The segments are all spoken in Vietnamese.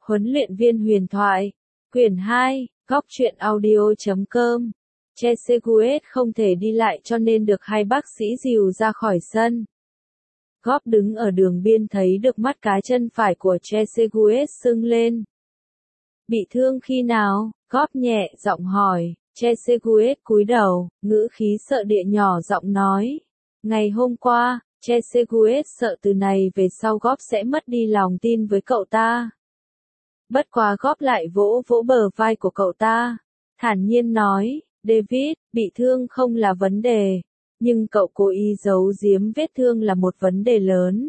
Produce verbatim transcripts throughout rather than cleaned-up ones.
Huấn luyện viên huyền thoại. Quyển hai, góc truyện audio chấm com. Trezeguet không thể đi lại cho nên được hai bác sĩ dìu ra khỏi sân. Góp đứng ở đường biên thấy được mắt cá chân phải của Trezeguet sưng lên. Bị thương khi nào? Góp nhẹ giọng hỏi. Trezeguet cúi đầu, ngữ khí sợ địa nhỏ giọng nói. Ngày hôm qua, Trezeguet sợ từ này về sau Góp sẽ mất đi lòng tin với cậu ta. Bất quá Góp lại vỗ vỗ bờ vai của cậu ta, thản nhiên nói, David, bị thương không là vấn đề, nhưng cậu cố ý giấu giếm vết thương là một vấn đề lớn.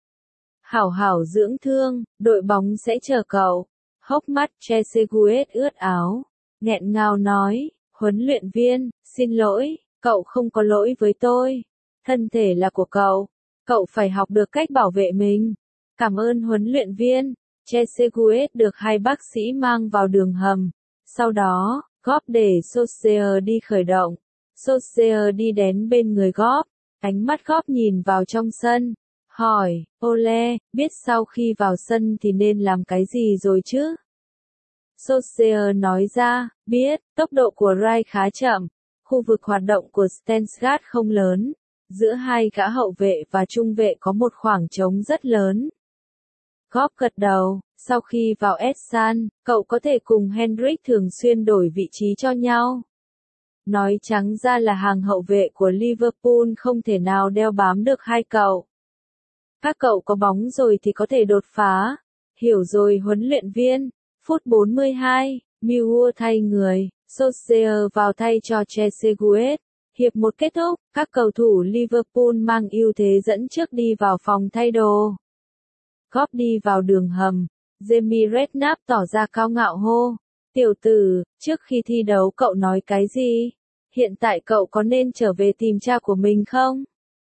Hảo hảo dưỡng thương, đội bóng sẽ chờ cậu. Hốc mắt Trezeguet ướt áo, nghẹn ngào nói, huấn luyện viên, xin lỗi, cậu không có lỗi với tôi. Thân thể là của cậu, cậu phải học được cách bảo vệ mình. Cảm ơn huấn luyện viên. Trezeguet được hai bác sĩ mang vào đường hầm. Sau đó, Góp để Solskjaer đi khởi động. Solskjaer đi đến bên người Góp, ánh mắt Góp nhìn vào trong sân, hỏi, Ole, biết sau khi vào sân thì nên làm cái gì rồi chứ? Solskjaer nói ra, biết, tốc độ của Rai khá chậm, khu vực hoạt động của Stensgaard không lớn, giữa hai gã hậu vệ và trung vệ có một khoảng trống rất lớn. Góp gật đầu, sau khi vào Esan, cậu có thể cùng Hendrik thường xuyên đổi vị trí cho nhau. Nói trắng ra là hàng hậu vệ của Liverpool không thể nào đeo bám được hai cậu. Các cậu có bóng rồi thì có thể đột phá. Hiểu rồi huấn luyện viên. Phút bốn mươi hai, Millwall thay người, Solskjaer vào thay cho Trezeguet. Hiệp một kết thúc, các cầu thủ Liverpool mang ưu thế dẫn trước đi vào phòng thay đồ. Góp đi vào đường hầm, Jamie Redknapp tỏ ra cao ngạo hô. Tiểu tử, trước khi thi đấu cậu nói cái gì? Hiện tại cậu có nên trở về tìm cha của mình không?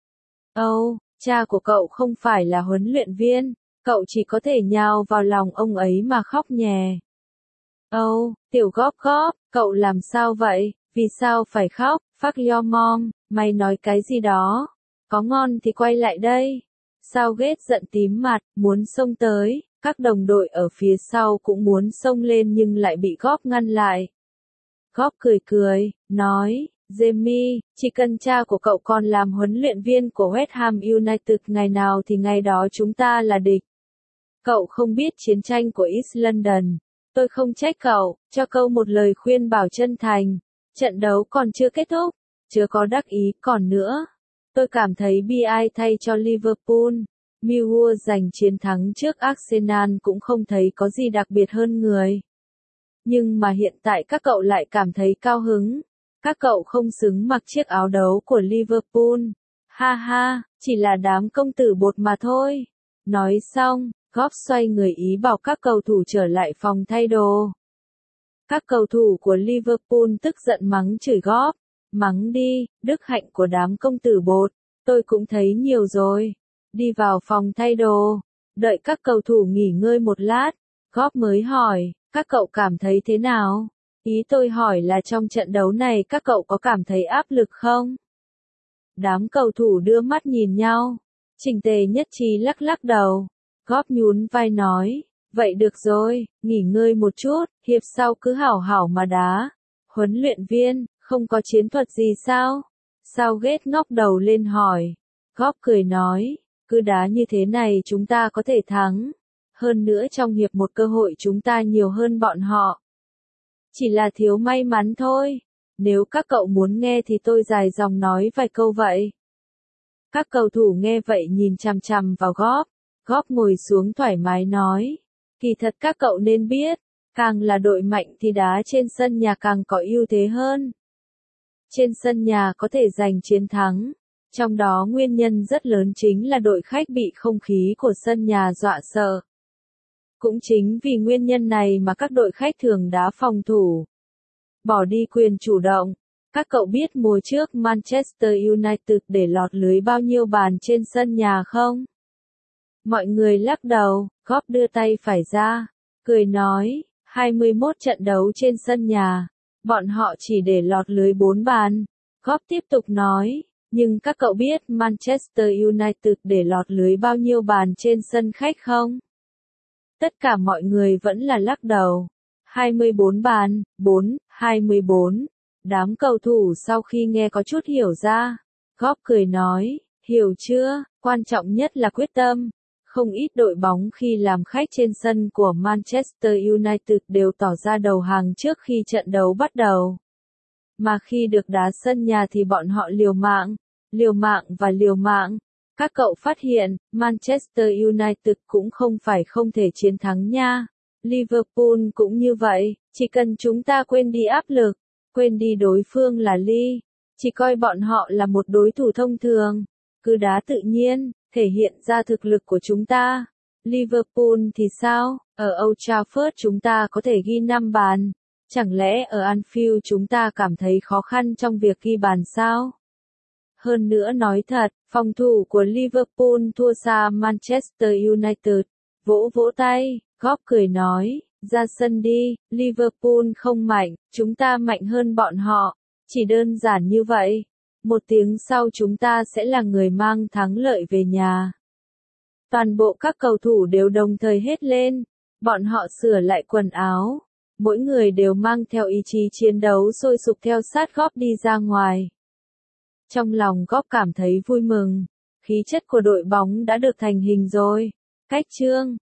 Âu, oh, cha của cậu không phải là huấn luyện viên, cậu chỉ có thể nhào vào lòng ông ấy mà khóc nhè. Âu, oh, tiểu Góp Góp, cậu làm sao vậy? Vì sao phải khóc? Fuck your mom, mày nói cái gì đó? Có ngon thì quay lại đây. Southgate giận tím mặt, muốn xông tới, các đồng đội ở phía sau cũng muốn xông lên nhưng lại bị Góp ngăn lại. Góp cười cười, nói, Jamie, chỉ cần cha của cậu còn làm huấn luyện viên của West Ham United ngày nào thì ngày đó chúng ta là địch. Cậu không biết chiến tranh của East London, tôi không trách cậu, cho câu một lời khuyên bảo chân thành. Trận đấu còn chưa kết thúc, chưa có đắc ý còn nữa. Tôi cảm thấy bi ai thay cho Liverpool. Millwall giành chiến thắng trước Arsenal cũng không thấy có gì đặc biệt hơn người. Nhưng mà hiện tại các cậu lại cảm thấy cao hứng. Các cậu không xứng mặc chiếc áo đấu của Liverpool. Ha ha, chỉ là đám công tử bột mà thôi. Nói xong, Góp xoay người ý bảo các cầu thủ trở lại phòng thay đồ. Các cầu thủ của Liverpool tức giận mắng chửi Góp. Mắng đi, đức hạnh của đám công tử bột, tôi cũng thấy nhiều rồi. Đi vào phòng thay đồ, đợi các cầu thủ nghỉ ngơi một lát, Góp mới hỏi, các cậu cảm thấy thế nào? Ý tôi hỏi là trong trận đấu này các cậu có cảm thấy áp lực không? Đám cầu thủ đưa mắt nhìn nhau, Trình Tề nhất trí lắc lắc đầu, Góp nhún vai nói, vậy được rồi, nghỉ ngơi một chút, hiệp sau cứ hảo hảo mà đá. Huấn luyện viên, không có chiến thuật gì sao? Southgate ngóc đầu lên hỏi. Góp cười nói, cứ đá như thế này chúng ta có thể thắng. Hơn nữa trong hiệp một cơ hội chúng ta nhiều hơn bọn họ. Chỉ là thiếu may mắn thôi. Nếu các cậu muốn nghe thì tôi dài dòng nói vài câu vậy. Các cầu thủ nghe vậy nhìn chằm chằm vào Góp. Góp ngồi xuống thoải mái nói. Kỳ thật các cậu nên biết, càng là đội mạnh thì đá trên sân nhà càng có ưu thế hơn. Trên sân nhà có thể giành chiến thắng. Trong đó nguyên nhân rất lớn chính là đội khách bị không khí của sân nhà dọa sợ. Cũng chính vì nguyên nhân này mà các đội khách thường đá phòng thủ. Bỏ đi quyền chủ động. Các cậu biết mùa trước Manchester United để lọt lưới bao nhiêu bàn trên sân nhà không? Mọi người lắc đầu, Góp đưa tay phải ra, cười nói, hai mươi mốt trận đấu trên sân nhà, bọn họ chỉ để lọt lưới bốn bàn. Góp tiếp tục nói, nhưng các cậu biết Manchester United để lọt lưới bao nhiêu bàn trên sân khách không? Tất cả mọi người vẫn là lắc đầu. hai mươi bốn bàn, bốn, hai mươi bốn. Đám cầu thủ sau khi nghe có chút hiểu ra. Góp cười nói, hiểu chưa, quan trọng nhất là quyết tâm. Không ít đội bóng khi làm khách trên sân của Manchester United đều tỏ ra đầu hàng trước khi trận đấu bắt đầu. Mà khi được đá sân nhà thì bọn họ liều mạng, liều mạng và liều mạng. Các cậu phát hiện, Manchester United cũng không phải không thể chiến thắng nha. Liverpool cũng như vậy, chỉ cần chúng ta quên đi áp lực, quên đi đối phương là Lee, chỉ coi bọn họ là một đối thủ thông thường, cứ đá tự nhiên, thể hiện ra thực lực của chúng ta. Liverpool thì sao? Ở Old Trafford chúng ta có thể ghi năm bàn, chẳng lẽ ở Anfield chúng ta cảm thấy khó khăn trong việc ghi bàn sao? Hơn nữa nói thật, phòng thủ của Liverpool thua xa Manchester United. Vỗ vỗ tay, Góp cười nói, ra sân đi, Liverpool không mạnh, chúng ta mạnh hơn bọn họ. Chỉ đơn giản như vậy. Một tiếng sau chúng ta sẽ là người mang thắng lợi về nhà. Toàn bộ các cầu thủ đều đồng thời hét lên. Bọn họ sửa lại quần áo. Mỗi người đều mang theo ý chí chiến đấu sôi sục theo sát Góp đi ra ngoài. Trong lòng Góp cảm thấy vui mừng. Khí chất của đội bóng đã được thành hình rồi. Cách chương